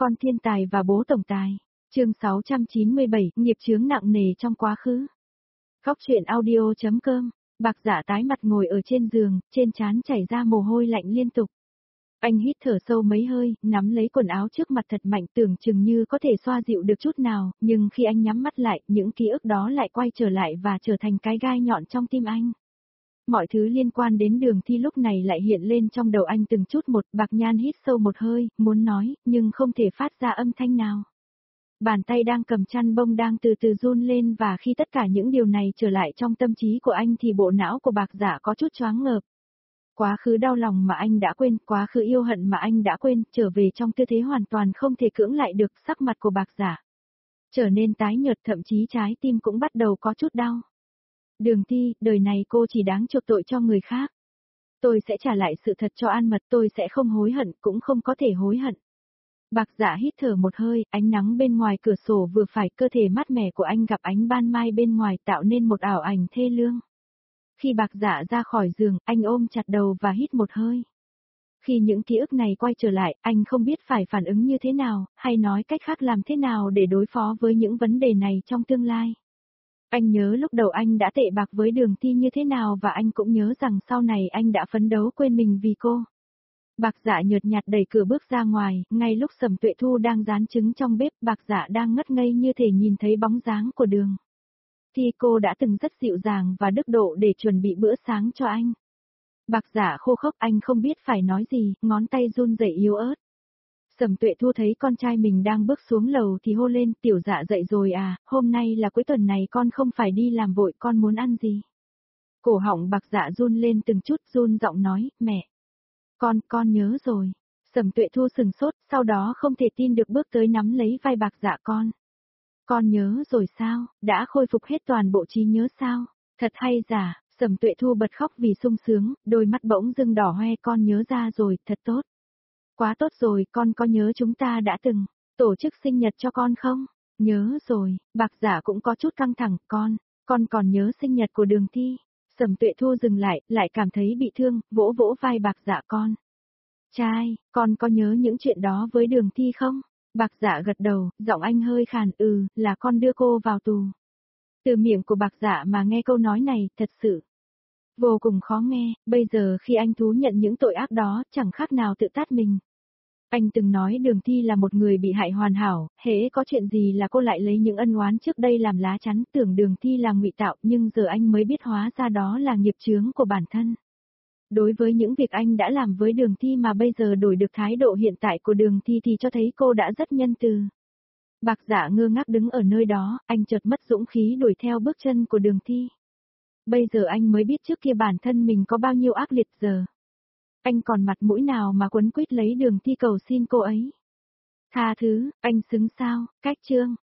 con thiên tài và bố tổng tài. Chương 697, nghiệp chướng nặng nề trong quá khứ. Góc truyện audio.com. Bạc Dạ tái mặt ngồi ở trên giường, trên trán chảy ra mồ hôi lạnh liên tục. Anh hít thở sâu mấy hơi, nắm lấy quần áo trước mặt thật mạnh, tưởng chừng như có thể xoa dịu được chút nào, nhưng khi anh nhắm mắt lại, những ký ức đó lại quay trở lại và trở thành cái gai nhọn trong tim anh. Mọi thứ liên quan đến Đường Thi lúc này lại hiện lên trong đầu anh từng chút một. Bạc Nhan hít sâu một hơi, muốn nói, nhưng không thể phát ra âm thanh nào. Bàn tay đang cầm chăn bông đang từ từ run lên, và khi tất cả những điều này trở lại trong tâm trí của anh thì bộ não của Bạc Dạ có chút choáng ngợp. Quá khứ đau lòng mà anh đã quên, quá khứ yêu hận mà anh đã quên, trở về trong tư thế hoàn toàn không thể cưỡng lại được. Sắc mặt của Bạc Dạ trở nên tái nhợt, thậm chí trái tim cũng bắt đầu có chút đau. Đường Thi, đời này cô chỉ đáng chuộc tội cho người khác. Tôi sẽ trả lại sự thật cho An Mật, tôi sẽ không hối hận, cũng không có thể hối hận. Bạc Dạ hít thở một hơi, ánh nắng bên ngoài cửa sổ vừa phải, cơ thể mát mẻ của anh gặp ánh ban mai bên ngoài tạo nên một ảo ảnh thê lương. Khi Bạc Dạ ra khỏi giường, anh ôm chặt đầu và hít một hơi. Khi những ký ức này quay trở lại, anh không biết phải phản ứng như thế nào, hay nói cách khác làm thế nào để đối phó với những vấn đề này trong tương lai. Anh nhớ lúc đầu anh đã tệ bạc với Đường Thi như thế nào, và anh cũng nhớ rằng sau này anh đã phấn đấu quên mình vì cô. Bạc Dạ nhợt nhạt đẩy cửa bước ra ngoài, ngay lúc Sầm Tuệ Thu đang rán trứng trong bếp, Bạc Dạ đang ngất ngây như thể nhìn thấy bóng dáng của Đường Thi. Cô đã từng rất dịu dàng và đức độ để chuẩn bị bữa sáng cho anh. Bạc Dạ khô khốc, anh không biết phải nói gì, ngón tay run rẩy yếu ớt. Sầm Tuệ Thu thấy con trai mình đang bước xuống lầu thì hô lên, Tiểu Dạ dậy rồi à, hôm nay là cuối tuần này con không phải đi làm vội, con muốn ăn gì? Cổ họng Bạc Dạ run lên từng chút, run giọng nói, mẹ. Con nhớ rồi. Sầm Tuệ Thu sừng sốt, sau đó không thể tin được bước tới nắm lấy vai Bạc Dạ. Con nhớ rồi sao, đã khôi phục hết toàn bộ trí nhớ sao? Thật hay giả? Sầm Tuệ Thu bật khóc vì sung sướng, đôi mắt bỗng dưng đỏ hoe. Con nhớ ra rồi, thật tốt. Quá tốt rồi, con có nhớ chúng ta đã từng tổ chức sinh nhật cho con không? Nhớ rồi. Bạc Dạ cũng có chút căng thẳng, con còn nhớ sinh nhật của Đường Thi. Sầm Tuệ Thu dừng lại cảm thấy bị thương, vỗ vỗ vai Bạc Dạ. Trai, con có nhớ những chuyện đó với Đường Thi không? Bạc Dạ gật đầu, giọng anh hơi khàn, là con đưa cô vào tù. Từ miệng của Bạc Dạ mà nghe câu nói này, thật sự vô cùng khó nghe. Bây giờ khi anh thú nhận những tội ác đó, chẳng khác nào tự tát mình. Anh từng nói Đường Thi là một người bị hại hoàn hảo, hễ có chuyện gì là cô lại lấy những ân oán trước đây làm lá chắn, tưởng Đường Thi là ngụy tạo, nhưng giờ anh mới biết hóa ra đó là nghiệp chướng của bản thân. Đối với những việc anh đã làm với Đường Thi mà bây giờ đổi được thái độ hiện tại của Đường Thi thì cho thấy cô đã rất nhân từ. Bạc Dạ ngơ ngác đứng ở nơi đó, anh chợt mất dũng khí đuổi theo bước chân của Đường Thi. Bây giờ anh mới biết trước kia bản thân mình có bao nhiêu ác liệt giờ. Anh còn mặt mũi nào mà quấn quýt lấy Đường Thi cầu xin cô ấy. Tha thứ, anh xứng sao? Cách chương.